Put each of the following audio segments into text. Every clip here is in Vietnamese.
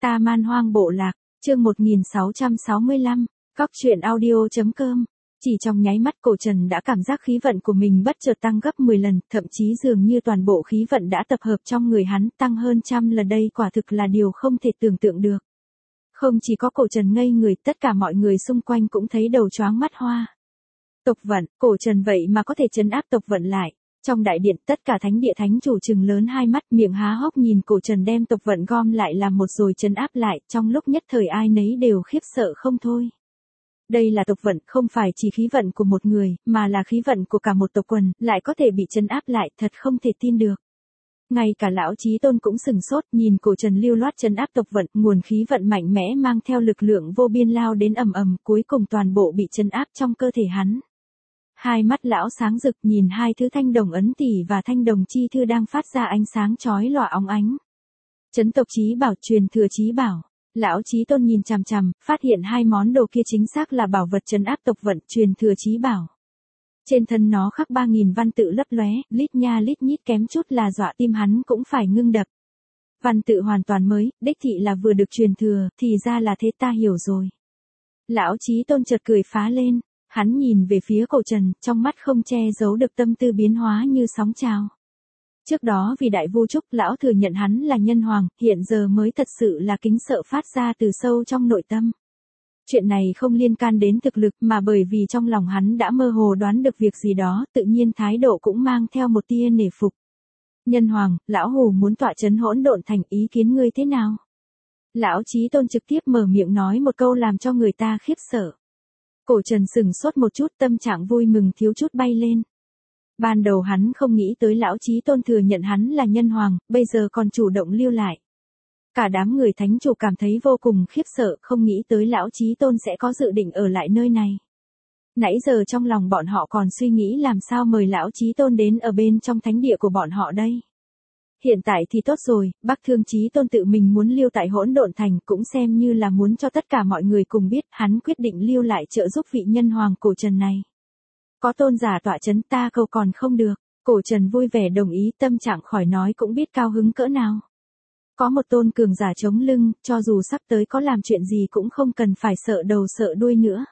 Ta Man Hoang Bộ Lạc, chương 1665, Cóc truyện audio.com. Chỉ trong nháy mắt Cổ Trần đã cảm giác khí vận của mình bất chợt tăng gấp 10 lần, thậm chí dường như toàn bộ khí vận đã tập hợp trong người hắn, tăng hơn trăm lần. Đây quả thực là điều không thể tưởng tượng được. Không chỉ có Cổ Trần ngây người, tất cả mọi người xung quanh cũng thấy đầu choáng mắt hoa. Tộc vận, Cổ Trần vậy mà có thể trấn áp tộc vận lại. Trong đại điện, tất cả thánh địa thánh chủ trừng lớn hai mắt, miệng há hốc nhìn Cổ Trần đem tộc vận gom lại làm một rồi trấn áp lại, trong lúc nhất thời ai nấy đều khiếp sợ không thôi. Đây là tộc vận, không phải chỉ khí vận của một người, mà là khí vận của cả một tộc quần, lại có thể bị trấn áp lại, thật không thể tin được. Ngay cả lão Chí Tôn cũng sừng sốt, nhìn Cổ Trần lưu loát trấn áp tộc vận, nguồn khí vận mạnh mẽ mang theo lực lượng vô biên lao đến ầm ầm, cuối cùng toàn bộ bị trấn áp trong cơ thể hắn. Hai mắt lão sáng rực nhìn hai thứ thanh đồng ấn tỷ và thanh đồng chi thư đang phát ra ánh sáng chói lòa óng ánh. Trấn tộc chí bảo, truyền thừa chí bảo. Lão Chí Tôn nhìn chằm chằm, phát hiện hai món đồ kia chính xác là bảo vật trấn áp tộc vận, truyền thừa chí bảo. Trên thân nó khắc 3000 văn tự lấp lóe, lít nha lít nhít, kém chút là dọa tim hắn cũng phải ngưng đập. Văn tự hoàn toàn mới, đích thị là vừa được truyền thừa, thì ra là thế, ta hiểu rồi. Lão Chí Tôn chợt cười phá lên, hắn nhìn về phía Cổ Trần, trong mắt không che giấu được tâm tư biến hóa như sóng trào. Trước đó vì Đại Vu Trúc, lão thừa nhận hắn là nhân hoàng, hiện giờ mới thật sự là kính sợ phát ra từ sâu trong nội tâm. Chuyện này không liên can đến thực lực, mà bởi vì trong lòng hắn đã mơ hồ đoán được việc gì đó, tự nhiên thái độ cũng mang theo một tia nể phục. Nhân hoàng, lão hù muốn tọa trấn Hỗn Độn Thành, ý kiến ngươi thế nào? Lão Chí Tôn trực tiếp mở miệng nói một câu làm cho người ta khiếp sợ. Cổ Trần sừng sốt một chút, tâm trạng vui mừng thiếu chút bay lên. Ban đầu hắn không nghĩ tới lão Chí Tôn thừa nhận hắn là nhân hoàng, bây giờ còn chủ động lưu lại. Cả đám người thánh chủ cảm thấy vô cùng khiếp sợ, không nghĩ tới lão Chí Tôn sẽ có dự định ở lại nơi này. Nãy giờ trong lòng bọn họ còn suy nghĩ làm sao mời lão Chí Tôn đến ở bên trong thánh địa của bọn họ đây. Hiện tại thì tốt rồi, Bắc Thương Chí Tôn tự mình muốn lưu tại Hỗn Độn Thành, cũng xem như là muốn cho tất cả mọi người cùng biết, hắn quyết định lưu lại trợ giúp vị nhân hoàng Cổ Trần này. Có tôn giả tọa trấn, ta cầu còn không được. Cổ Trần vui vẻ đồng ý, tâm trạng khỏi nói cũng biết cao hứng cỡ nào. Có một tôn cường giả chống lưng, cho dù sắp tới có làm chuyện gì cũng không cần phải sợ đầu sợ đuôi nữa.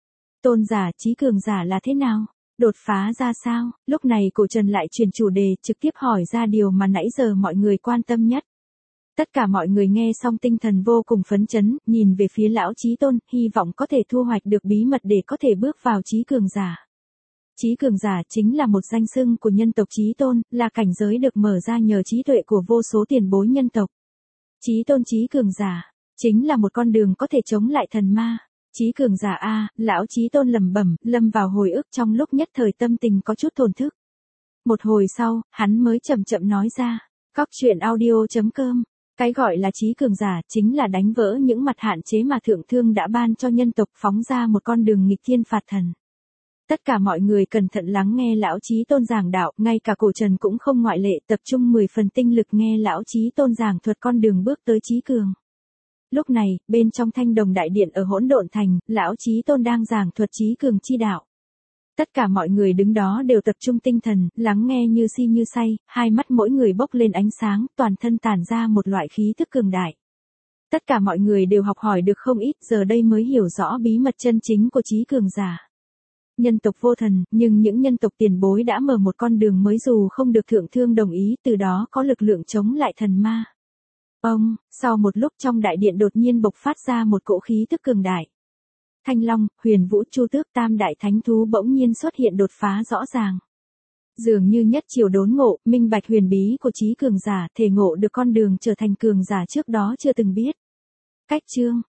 Tôn giả, chí cường giả là thế nào? Đột phá ra sao? Lúc này Cổ Trần lại chuyển chủ đề, trực tiếp hỏi ra điều mà nãy giờ mọi người quan tâm nhất. Tất cả mọi người nghe xong tinh thần vô cùng phấn chấn, nhìn về phía lão Chí Tôn, hy vọng có thể thu hoạch được bí mật để có thể bước vào chí cường giả. Chí cường giả chính là một danh xưng của nhân tộc Chí Tôn, là cảnh giới được mở ra nhờ trí tuệ của vô số tiền bối nhân tộc. Chí Tôn chí cường giả, chính là một con đường có thể chống lại thần ma. Chí cường giả a, lão Chí Tôn lẩm bẩm, lâm vào hồi ức, trong lúc nhất thời tâm tình có chút thổn thức. Một hồi sau, hắn mới chậm chậm nói ra, Cóc truyện audio.com, cái gọi là chí cường giả chính là đánh vỡ những mặt hạn chế mà Thượng Thương đã ban cho nhân tộc, phóng ra một con đường nghịch thiên phạt thần. Tất cả mọi người cẩn thận lắng nghe lão Chí Tôn giảng đạo, ngay cả Cổ Trần cũng không ngoại lệ, tập trung 10 phần tinh lực nghe lão Chí Tôn giảng thuật con đường bước tới chí cường. Lúc này, bên trong Thanh Đồng Đại Điện ở Hỗn Độn Thành, lão Chí Tôn đang giảng thuật chí cường chi đạo. Tất cả mọi người đứng đó đều tập trung tinh thần, lắng nghe như si như say, hai mắt mỗi người bốc lên ánh sáng, toàn thân tản ra một loại khí thức cường đại. Tất cả mọi người đều học hỏi được không ít, giờ đây mới hiểu rõ bí mật chân chính của chí cường giả. Nhân tộc vô thần, nhưng những nhân tộc tiền bối đã mở một con đường mới dù không được Thượng Thương đồng ý, từ đó có lực lượng chống lại thần ma. Sau một lúc trong đại điện đột nhiên bộc phát ra một cỗ khí tức cường đại. Thanh Long, Huyền Vũ, Chu Tước, tam đại thánh thú bỗng nhiên xuất hiện đột phá rõ ràng. Dường như nhất chiều đốn ngộ, minh bạch huyền bí của chí cường giả, thể ngộ được con đường trở thành cường giả trước đó chưa từng biết. Cách chương